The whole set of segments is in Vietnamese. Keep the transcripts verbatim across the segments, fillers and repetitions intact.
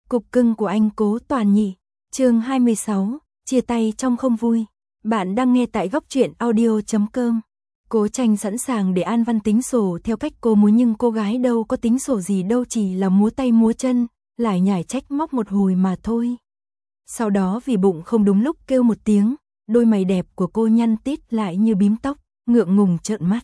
Cục cưng của anh Cố Toàn nhỉ. Chương hai mươi sáu, chia tay trong không vui. Bạn đang nghe tại góc truyện audio chấm com. Cố Tranh sẵn sàng để An Văn tính sổ theo cách cô muốn, nhưng cô gái đâu có tính sổ gì đâu, chỉ là múa tay múa chân, lải nhải trách móc một hồi mà thôi. Sau đó vì bụng không đúng lúc kêu một tiếng, đôi mày đẹp của cô nhăn tít lại như bím tóc, ngượng ngùng trợn mắt.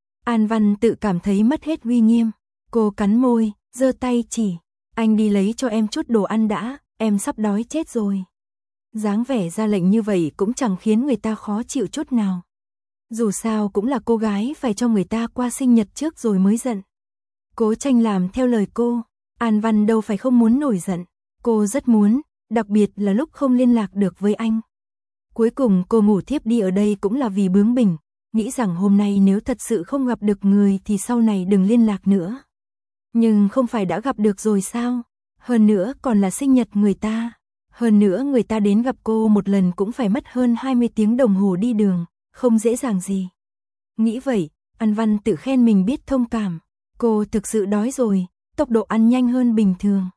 An Văn tự cảm thấy mất hết uy nghiêm, cô cắn môi, giơ tay chỉ, anh đi lấy cho em chút đồ ăn đã, em sắp đói chết rồi. Dáng vẻ ra lệnh như vậy cũng chẳng khiến người ta khó chịu chút nào. Dù sao cũng là cô gái, phải cho người ta qua sinh nhật trước rồi mới giận. Cố Tranh làm theo lời cô, An Văn đâu phải không muốn nổi giận, cô rất muốn, đặc biệt là lúc không liên lạc được với anh. Cuối cùng cô ngủ thiếp đi ở đây cũng là vì bướng bỉnh, nghĩ rằng hôm nay nếu thật sự không gặp được người thì sau này đừng liên lạc nữa. Nhưng không phải đã gặp được rồi sao? Hơn nữa còn là sinh nhật người ta. Hơn nữa người ta đến gặp cô một lần cũng phải mất hơn hai mươi tiếng đồng hồ đi đường, không dễ dàng gì. Nghĩ vậy, An Văn tự khen mình biết thông cảm. Cô thực sự đói rồi, tốc độ ăn nhanh hơn bình thường.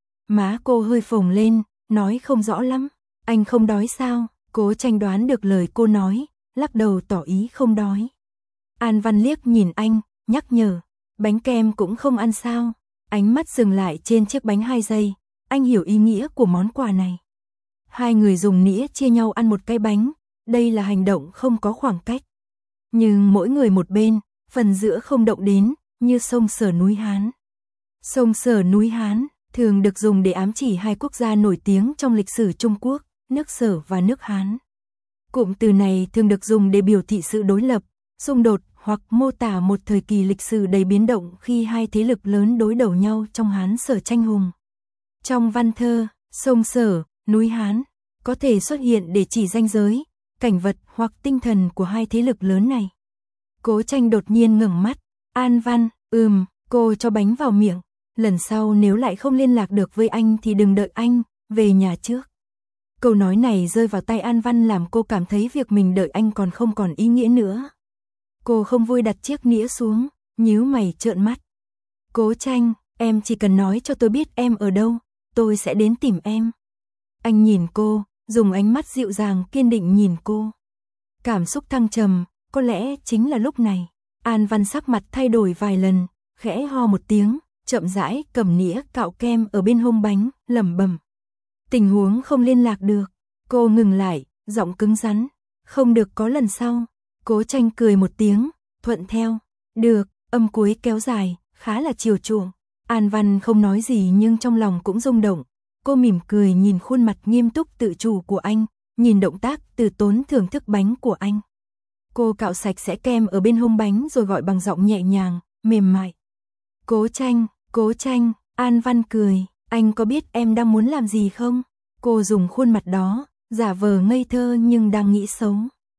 Má cô hơi phồng lên, nói không rõ lắm. Anh không đói sao? Cố Tranh đoán được lời cô nói, lắc đầu tỏ ý không đói. An Văn liếc nhìn anh, nhắc nhở, bánh kem cũng không ăn sao? Ánh mắt dừng lại trên chiếc bánh hai giây, anh hiểu ý nghĩa của món quà này. Hai người dùng nĩa chia nhau ăn một cái bánh, đây là hành động không có khoảng cách. Nhưng mỗi người một bên, phần giữa không động đến, như sông Sở núi Hán. Sông Sở núi Hán thường được dùng để ám chỉ hai quốc gia nổi tiếng trong lịch sử Trung Quốc, nước Sở và nước Hán. Cụm từ này thường được dùng để biểu thị sự đối lập, xung đột hoặc mô tả một thời kỳ lịch sử đầy biến động khi hai thế lực lớn đối đầu nhau trong Hán Sở tranh hùng. Trong văn thơ, sông Sở, núi Hán có thể xuất hiện để chỉ ranh giới, cảnh vật hoặc tinh thần của hai thế lực lớn này. Cố Tranh đột nhiên ngẩng mắt, An Văn, ừm, cô cho bánh vào miệng, lần sau nếu lại không liên lạc được với anh thì đừng đợi anh, về nhà trước. Câu nói này rơi vào tay An Văn làm cô cảm thấy việc mình đợi anh còn không còn ý nghĩa nữa. Cô không vui đặt chiếc nĩa xuống, nhíu mày trợn mắt. Cố Tranh, em chỉ cần nói cho tôi biết em ở đâu, tôi sẽ đến tìm em. Anh nhìn cô, dùng ánh mắt dịu dàng kiên định nhìn cô. Cảm xúc thăng trầm, có lẽ chính là lúc này. An Văn sắc mặt thay đổi vài lần, khẽ ho một tiếng, chậm rãi cầm nĩa cạo kem ở bên hông bánh, lẩm bẩm. Tình huống không liên lạc được, cô ngừng lại, giọng cứng rắn, không được có lần sau. Cố Tranh cười một tiếng, thuận theo, được, âm cuối kéo dài, khá là chiều chuộng. An Văn không nói gì nhưng trong lòng cũng rung động, cô mỉm cười nhìn khuôn mặt nghiêm túc tự chủ của anh, nhìn động tác từ tốn thưởng thức bánh của anh. Cô cạo sạch sẽ kem ở bên hông bánh rồi gọi bằng giọng nhẹ nhàng, mềm mại. Cố Tranh, Cố Tranh, An Văn cười, anh có biết em đang muốn làm gì không? Cô dùng khuôn mặt đó, giả vờ ngây thơ nhưng đang nghĩ xấu.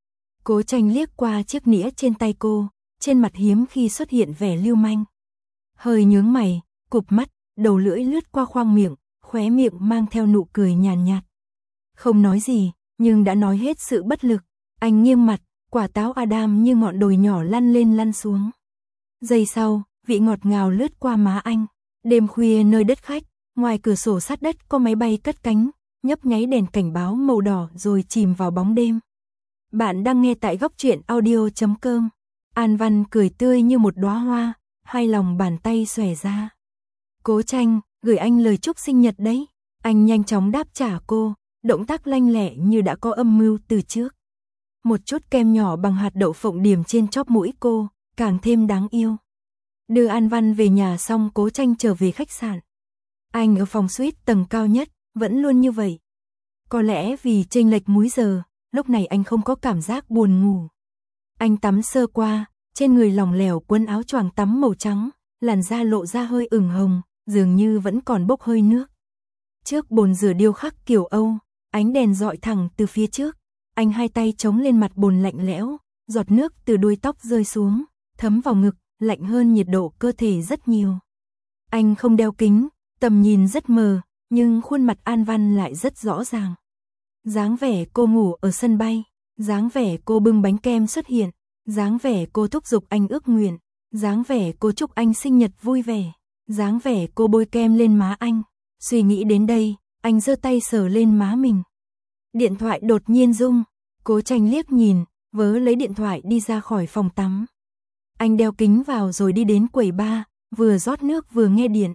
Cố Tranh liếc qua chiếc nĩa trên tay cô, trên mặt hiếm khi xuất hiện vẻ lưu manh. Hơi nhướng mày, cụp mắt, đầu lưỡi lướt qua khoang miệng, khóe miệng mang theo nụ cười nhàn nhạt. Không nói gì, nhưng đã nói hết sự bất lực. Anh nghiêng mặt, quả táo Adam như ngọn đồi nhỏ lăn lên lăn xuống. Giây sau, vị ngọt ngào lướt qua má anh. Đêm khuya nơi đất khách, ngoài cửa sổ sát đất có máy bay cất cánh, nhấp nháy đèn cảnh báo màu đỏ rồi chìm vào bóng đêm. Bạn đang nghe tại góc truyện audio chấm com. An Văn cười tươi như một đóa hoa, hai lòng bàn tay xòe ra. Cố Tranh, gửi anh lời chúc sinh nhật đấy. Anh nhanh chóng đáp trả cô, động tác lanh lẹ như đã có âm mưu từ trước. Một chút kem nhỏ bằng hạt đậu phộng điểm trên chóp mũi cô, càng thêm đáng yêu. Đưa An Văn về nhà xong Cố Tranh trở về khách sạn. Anh ở phòng suite tầng cao nhất, vẫn luôn như vậy. Có lẽ vì chênh lệch múi giờ, lúc này anh không có cảm giác buồn ngủ. Anh tắm sơ qua, trên người lỏng lẻo quấn áo choàng tắm màu trắng, làn da lộ ra hơi ửng hồng, dường như vẫn còn bốc hơi nước. Trước bồn rửa điêu khắc kiểu Âu, ánh đèn dọi thẳng từ phía trước, anh hai tay chống lên mặt bồn lạnh lẽo, giọt nước từ đuôi tóc rơi xuống, thấm vào ngực, lạnh hơn nhiệt độ cơ thể rất nhiều. Anh không đeo kính, tầm nhìn rất mờ, nhưng khuôn mặt An Văn lại rất rõ ràng. Dáng vẻ cô ngủ ở sân bay, dáng vẻ cô bưng bánh kem xuất hiện, dáng vẻ cô thúc giục anh ước nguyện, dáng vẻ cô chúc anh sinh nhật vui vẻ, dáng vẻ cô bôi kem lên má anh. Suy nghĩ đến đây, anh giơ tay sờ lên má mình. Điện thoại đột nhiên rung, Cố Tranh liếc nhìn, vớ lấy điện thoại đi ra khỏi phòng tắm. Anh đeo kính vào rồi đi đến quầy bar, vừa rót nước vừa nghe điện.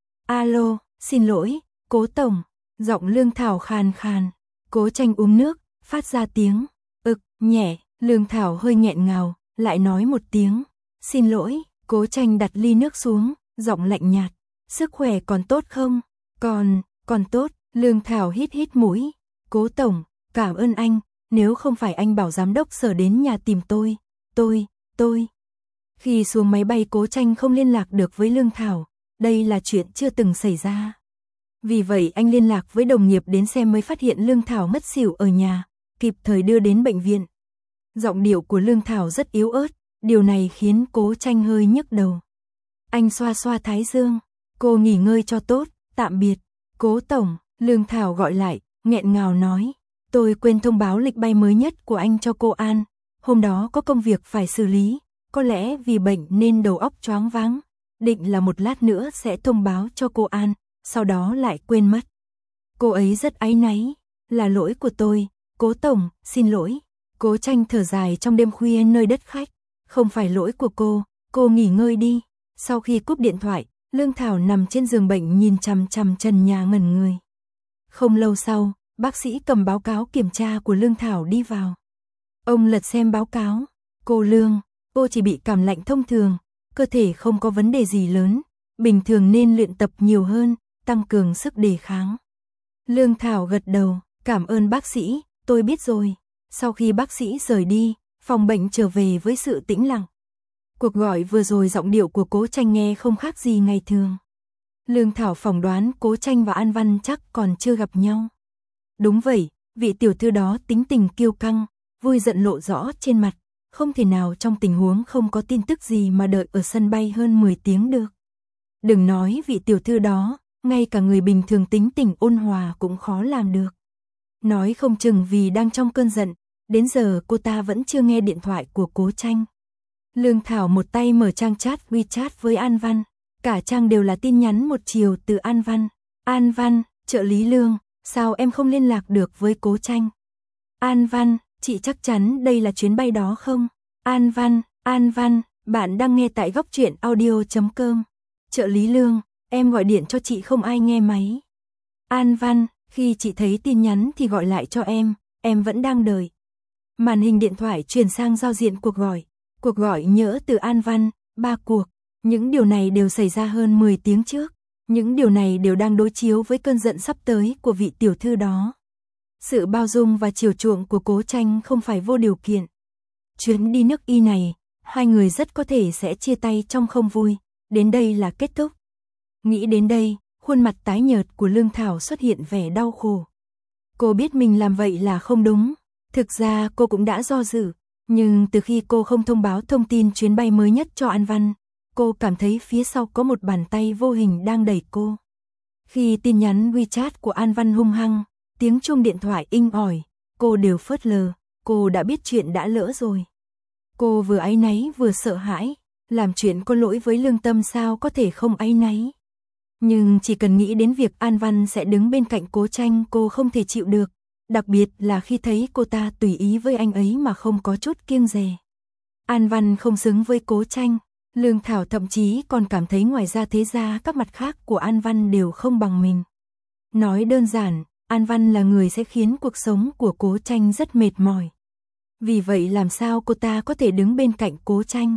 Alo, xin lỗi, Cố tổng, giọng Lương Thảo khàn khàn. Cố Tranh uống nước, phát ra tiếng ực nhẹ, Lương Thảo hơi nghẹn ngào, lại nói một tiếng xin lỗi. Cố Tranh đặt ly nước xuống, giọng lạnh nhạt, sức khỏe còn tốt không? Còn, còn tốt. Lương Thảo hít hít mũi. Cố tổng, cảm ơn anh, nếu không phải anh bảo giám đốc Sở đến nhà tìm tôi, tôi, tôi. Khi xuống máy bay Cố Tranh không liên lạc được với Lương Thảo, đây là chuyện chưa từng xảy ra. Vì vậy anh liên lạc với đồng nghiệp đến xem mới phát hiện Lương Thảo mất xỉu ở nhà, kịp thời đưa đến bệnh viện. Giọng điệu của Lương Thảo rất yếu ớt, điều này khiến Cố Tranh hơi nhức đầu. Anh xoa xoa thái dương, cô nghỉ ngơi cho tốt, tạm biệt. Cố tổng, Lương Thảo gọi lại, nghẹn ngào nói, tôi quên thông báo lịch bay mới nhất của anh cho cô An, hôm đó có công việc phải xử lý, có lẽ vì bệnh nên đầu óc choáng váng, định là một lát nữa sẽ thông báo cho cô An, sau đó lại quên mất. Cô ấy rất áy náy, là lỗi của tôi, Cố tổng, xin lỗi. Cố Tranh thở dài trong đêm khuya nơi đất khách, không phải lỗi của cô, cô nghỉ ngơi đi. Sau khi cúp điện thoại, Lương Thảo nằm trên giường bệnh nhìn chằm chằm trần nhà ngẩn người. Không lâu sau, bác sĩ cầm báo cáo kiểm tra của Lương Thảo đi vào. Ông lật xem báo cáo, cô Lương, cô chỉ bị cảm lạnh thông thường, cơ thể không có vấn đề gì lớn, bình thường nên luyện tập nhiều hơn, tăng cường sức đề kháng. Lương Thảo gật đầu, cảm ơn bác sĩ, tôi biết rồi. Sau khi bác sĩ rời đi, phòng bệnh trở về với sự tĩnh lặng. Cuộc gọi vừa rồi giọng điệu của Cố Tranh nghe không khác gì ngày thường. Lương Thảo phỏng đoán Cố Tranh và An Văn chắc còn chưa gặp nhau. Đúng vậy, vị tiểu thư đó tính tình kiêu căng, vui giận lộ rõ trên mặt, không thể nào trong tình huống không có tin tức gì mà đợi ở sân bay hơn mười tiếng được. Đừng nói vị tiểu thư đó, ngay cả người bình thường tính tình ôn hòa cũng khó làm được. Nói không chừng vì đang trong cơn giận, đến giờ cô ta vẫn chưa nghe điện thoại của Cố Tranh. Lương Thảo một tay mở trang chat WeChat với An Văn, cả trang đều là tin nhắn một chiều từ An Văn. An Văn, trợ lý Lương, sao em không liên lạc được với Cố Tranh? An Văn, chị chắc chắn đây là chuyến bay đó không? An Văn, An Văn, bạn đang nghe tại góc truyện audio chấm com. Trợ lý Lương, em gọi điện cho chị không ai nghe máy. An Văn, khi chị thấy tin nhắn thì gọi lại cho em, em vẫn đang đợi. Màn hình điện thoại chuyển sang giao diện cuộc gọi. Cuộc gọi nhỡ từ An Văn, ba cuộc. Những điều này đều xảy ra hơn mười tiếng trước. Những điều này đều đang đối chiếu với cơn giận sắp tới của vị tiểu thư đó. Sự bao dung và chiều chuộng của Cố Tranh không phải vô điều kiện. Chuyến đi nước Y này, hai người rất có thể sẽ chia tay trong không vui. Đến đây là kết thúc. Nghĩ đến đây, khuôn mặt tái nhợt của Lương Thảo xuất hiện vẻ đau khổ. Cô biết mình làm vậy là không đúng. Thực ra cô cũng đã do dự. Nhưng từ khi cô không thông báo thông tin chuyến bay mới nhất cho An Văn, cô cảm thấy phía sau có một bàn tay vô hình đang đẩy cô. Khi tin nhắn WeChat của An Văn hung hăng, tiếng chuông điện thoại inh ỏi, cô đều phớt lờ, cô đã biết chuyện đã lỡ rồi. Cô vừa áy náy vừa sợ hãi, làm chuyện có lỗi với lương tâm sao có thể không áy náy. Nhưng chỉ cần nghĩ đến việc An Văn sẽ đứng bên cạnh Cố Tranh cô không thể chịu được, đặc biệt là khi thấy cô ta tùy ý với anh ấy mà không có chút kiêng dè. An Văn không xứng với Cố Tranh, Lương Thảo thậm chí còn cảm thấy ngoài ra thế ra các mặt khác của An Văn đều không bằng mình. Nói đơn giản, An Văn là người sẽ khiến cuộc sống của Cố Tranh rất mệt mỏi. Vì vậy làm sao cô ta có thể đứng bên cạnh Cố Tranh?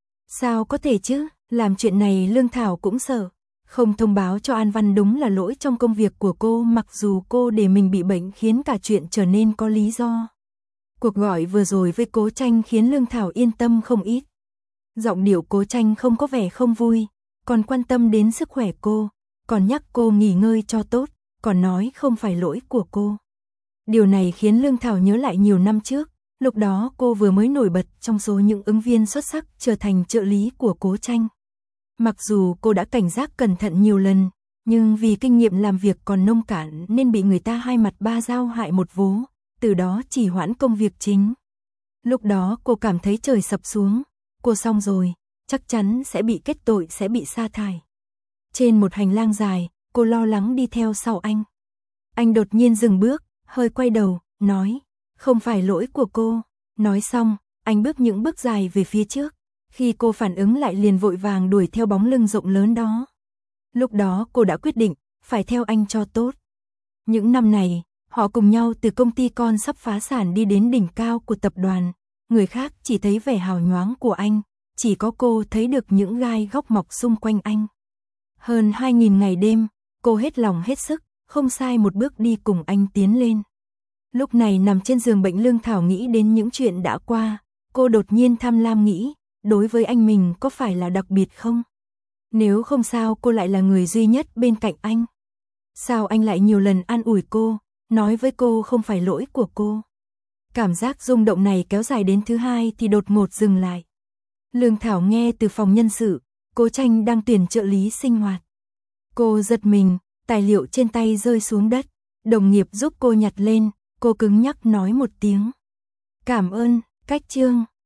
Sao có thể chứ, làm chuyện này Lương Thảo cũng sợ. Không thông báo cho An Văn đúng là lỗi trong công việc của cô, mặc dù cô để mình bị bệnh khiến cả chuyện trở nên có lý do. Cuộc gọi vừa rồi với Cố Tranh khiến Lương Thảo yên tâm không ít. Giọng điệu Cố Tranh không có vẻ không vui, còn quan tâm đến sức khỏe cô, còn nhắc cô nghỉ ngơi cho tốt, còn nói không phải lỗi của cô. Điều này khiến Lương Thảo nhớ lại nhiều năm trước, lúc đó cô vừa mới nổi bật trong số những ứng viên xuất sắc trở thành trợ lý của Cố Tranh. Mặc dù cô đã cảnh giác cẩn thận nhiều lần, nhưng vì kinh nghiệm làm việc còn nông cạn nên bị người ta hai mặt ba dao hại một vố, từ đó trì hoãn công việc chính. Lúc đó cô cảm thấy trời sập xuống, cô xong rồi, chắc chắn sẽ bị kết tội, sẽ bị sa thải. Trên một hành lang dài, cô lo lắng đi theo sau anh. Anh đột nhiên dừng bước, hơi quay đầu, nói, không phải lỗi của cô. Nói xong, anh bước những bước dài về phía trước. Khi cô phản ứng lại liền vội vàng đuổi theo bóng lưng rộng lớn đó. Lúc đó cô đã quyết định, phải theo anh cho tốt. Những năm này, họ cùng nhau từ công ty con sắp phá sản đi đến đỉnh cao của tập đoàn. Người khác chỉ thấy vẻ hào nhoáng của anh, chỉ có cô thấy được những gai góc mọc xung quanh anh. Hơn hai nghìn ngày đêm, cô hết lòng hết sức, không sai một bước đi cùng anh tiến lên. Lúc này nằm trên giường bệnh Lương Thảo nghĩ đến những chuyện đã qua, cô đột nhiên tham lam nghĩ, đối với anh mình có phải là đặc biệt không? Nếu không sao cô lại là người duy nhất bên cạnh anh? Sao anh lại nhiều lần an ủi cô, nói với cô không phải lỗi của cô? Cảm giác rung động này kéo dài đến thứ hai thì đột ngột dừng lại. Lương Thảo nghe từ phòng nhân sự, Cố Tranh đang tuyển trợ lý sinh hoạt. Cô giật mình, tài liệu trên tay rơi xuống đất, đồng nghiệp giúp cô nhặt lên, cô cứng nhắc nói một tiếng. Cảm ơn, Cách Trương.